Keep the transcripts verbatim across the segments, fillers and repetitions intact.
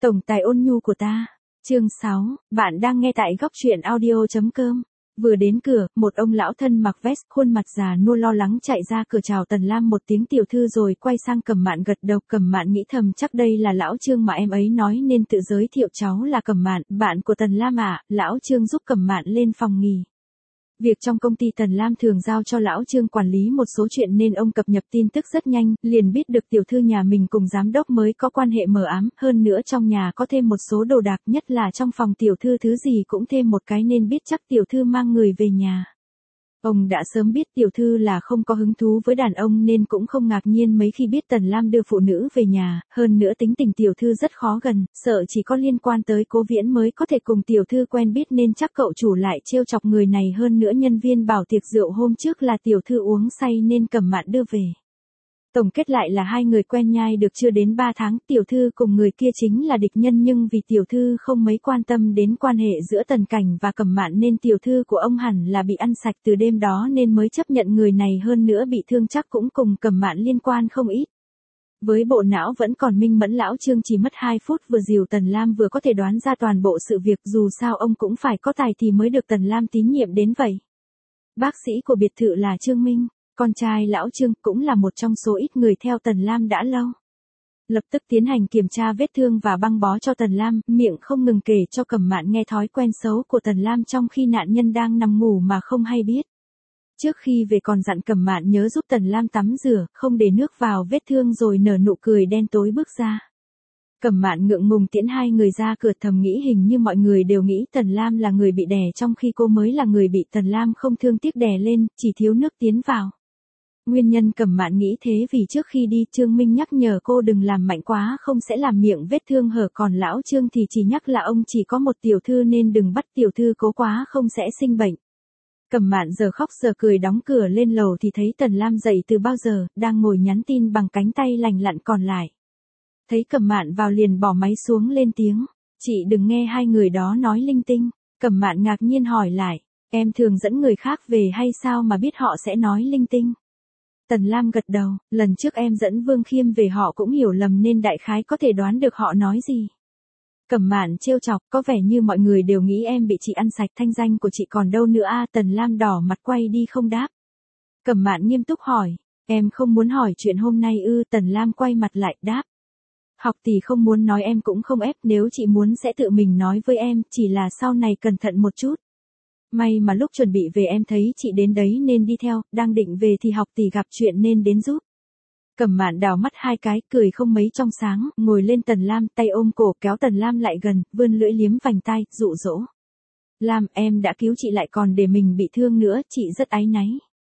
Tổng tài ôn nhu của ta. Chương sáu, bạn đang nghe tại góc truyện audio chấm com. Vừa đến cửa, một ông lão thân mặc vest, khuôn mặt già nua lo lắng chạy ra cửa chào Tần Lam một tiếng tiểu thư rồi quay sang Cẩm Mạn gật đầu. Cẩm Mạn nghĩ thầm chắc đây là lão Trương mà em ấy nói nên tự giới thiệu cháu là Cẩm Mạn, bạn của Tần Lam ạ. Lão Trương giúp Cẩm Mạn lên phòng nghỉ. Việc trong công ty Tần Lam thường giao cho lão Trương quản lý một số chuyện nên ông cập nhật tin tức rất nhanh, liền biết được tiểu thư nhà mình cùng giám đốc mới có quan hệ mờ ám, hơn nữa trong nhà có thêm một số đồ đạc, nhất là trong phòng tiểu thư thứ gì cũng thêm một cái nên biết chắc tiểu thư mang người về nhà. Ông đã sớm biết tiểu thư là không có hứng thú với đàn ông nên cũng không ngạc nhiên mấy khi biết Tần Lam đưa phụ nữ về nhà, hơn nữa tính tình tiểu thư rất khó gần, sợ chỉ có liên quan tới Cố Viễn mới có thể cùng tiểu thư quen biết nên chắc cậu chủ lại trêu chọc người này. Hơn nữa nhân viên bảo tiệc rượu hôm trước là tiểu thư uống say nên Cẩm Mạn đưa về. Tổng kết lại là hai người quen nhai được chưa đến ba tháng, tiểu thư cùng người kia chính là địch nhân, nhưng vì tiểu thư không mấy quan tâm đến quan hệ giữa Tần Cảnh và Cẩm Mạn nên tiểu thư của ông hẳn là bị ăn sạch từ đêm đó nên mới chấp nhận người này, hơn nữa bị thương chắc cũng cùng Cẩm Mạn liên quan không ít. Với bộ não vẫn còn minh mẫn, lão Trương chỉ mất hai phút vừa dìu Tần Lam vừa có thể đoán ra toàn bộ sự việc, dù sao ông cũng phải có tài thì mới được Tần Lam tín nhiệm đến vậy. Bác sĩ của biệt thự là Trương Minh. Con trai lão Trương cũng là một trong số ít người theo Tần Lam đã lâu. Lập tức tiến hành kiểm tra vết thương và băng bó cho Tần Lam, miệng không ngừng kể cho Cẩm Mạn nghe thói quen xấu của Tần Lam trong khi nạn nhân đang nằm ngủ mà không hay biết. Trước khi về còn dặn Cẩm Mạn nhớ giúp Tần Lam tắm rửa, không để nước vào vết thương, rồi nở nụ cười đen tối bước ra. Cẩm Mạn ngượng ngùng tiễn hai người ra cửa, thầm nghĩ hình như mọi người đều nghĩ Tần Lam là người bị đè trong khi cô mới là người bị Tần Lam không thương tiếc đè lên, chỉ thiếu nước tiến vào. Nguyên nhân Cẩm Mạn nghĩ thế vì trước khi đi Trương Minh nhắc nhở cô đừng làm mạnh quá không sẽ làm miệng vết thương hở, còn lão Trương thì chỉ nhắc là ông chỉ có một tiểu thư nên đừng bắt tiểu thư cố quá không sẽ sinh bệnh. Cẩm Mạn giờ khóc giờ cười đóng cửa lên lầu thì thấy Tần Lam dậy từ bao giờ, đang ngồi nhắn tin bằng cánh tay lành lặn còn lại. Thấy Cẩm Mạn vào liền bỏ máy xuống lên tiếng, chị đừng nghe hai người đó nói linh tinh. Cẩm Mạn ngạc nhiên hỏi lại, em thường dẫn người khác về hay sao mà biết họ sẽ nói linh tinh? Tần Lam gật đầu, lần trước em dẫn Vương Khiêm về họ cũng hiểu lầm nên đại khái có thể đoán được họ nói gì. Cẩm Mạn trêu chọc, có vẻ như mọi người đều nghĩ em bị chị ăn sạch, thanh danh của chị còn đâu nữa a. Tần Lam đỏ mặt quay đi không đáp. Cẩm Mạn nghiêm túc hỏi, em không muốn hỏi chuyện hôm nay ư? Tần Lam quay mặt lại đáp, học tỷ không muốn nói em cũng không ép, nếu chị muốn sẽ tự mình nói với em, chỉ là sau này cẩn thận một chút. May mà lúc chuẩn bị về em thấy chị đến đấy nên đi theo, đang định về thì học tỷ gặp chuyện nên đến giúp. Cẩm Mạn đào mắt hai cái, cười không mấy trong sáng, ngồi lên Tần Lam, tay ôm cổ kéo Tần Lam lại gần, vươn lưỡi liếm vành tai, dụ dỗ. Lam, em đã cứu chị lại còn để mình bị thương nữa, chị rất áy náy.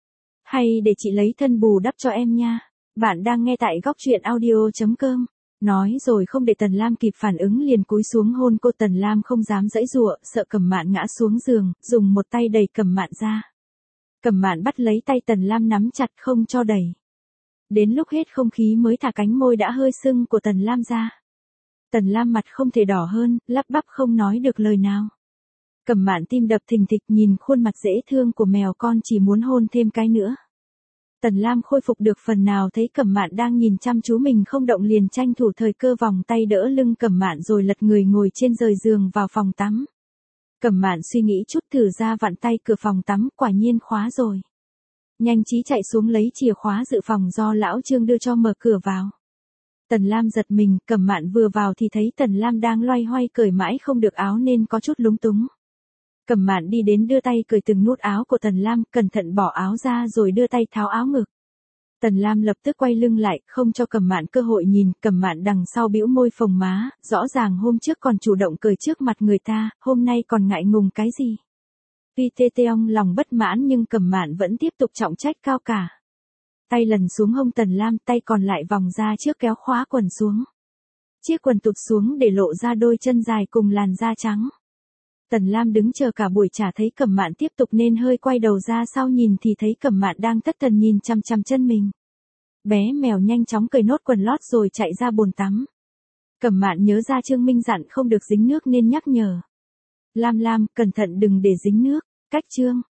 Hay để chị lấy thân bù đắp cho em nha. Bạn đang nghe tại góc truyện audio chấm com. Nói rồi không để Tần Lam kịp phản ứng liền cúi xuống hôn cô. Tần Lam không dám giãy giụa, sợ Cẩm Mạn ngã xuống giường, dùng một tay đẩy Cẩm Mạn ra. Cẩm Mạn bắt lấy tay Tần Lam nắm chặt không cho đẩy. Đến lúc hết không khí mới thả cánh môi đã hơi sưng của Tần Lam ra. Tần Lam mặt không thể đỏ hơn, lắp bắp không nói được lời nào. Cẩm Mạn tim đập thình thịch nhìn khuôn mặt dễ thương của mèo con, chỉ muốn hôn thêm cái nữa. Tần Lam khôi phục được phần nào thấy Cẩm Mạn đang nhìn chăm chú mình không động liền tranh thủ thời cơ vòng tay đỡ lưng Cẩm Mạn rồi lật người ngồi trên rời giường vào phòng tắm. Cẩm Mạn suy nghĩ chút thử ra vặn tay cửa phòng tắm, quả nhiên khóa rồi. Nhanh trí chạy xuống lấy chìa khóa dự phòng do lão Trương đưa cho mở cửa vào. Tần Lam giật mình, Cẩm Mạn vừa vào thì thấy Tần Lam đang loay hoay cởi mãi không được áo nên có chút lúng túng. Cẩm Mạn đi đến đưa tay cởi từng nút áo của Tần Lam, cẩn thận bỏ áo ra rồi đưa tay tháo áo ngực. Tần Lam lập tức quay lưng lại, không cho Cẩm Mạn cơ hội nhìn. Cẩm Mạn đằng sau bĩu môi phồng má, rõ ràng hôm trước còn chủ động cởi trước mặt người ta, hôm nay còn ngại ngùng cái gì. Tuy tê teong lòng bất mãn nhưng Cẩm Mạn vẫn tiếp tục trọng trách cao cả. Tay lần xuống hông Tần Lam, tay còn lại vòng ra trước kéo khóa quần xuống. Chiếc quần tụt xuống để lộ ra đôi chân dài cùng làn da trắng. Tần Lam đứng chờ cả buổi chả thấy Cẩm Mạn tiếp tục nên hơi quay đầu ra sau nhìn thì thấy Cẩm Mạn đang thất thần nhìn chằm chằm chân mình. Bé mèo nhanh chóng cởi nốt quần lót rồi chạy ra bồn tắm. Cẩm Mạn nhớ ra Trương Minh dặn không được dính nước nên nhắc nhở. Lam Lam, cẩn thận đừng để dính nước. Cách Trương,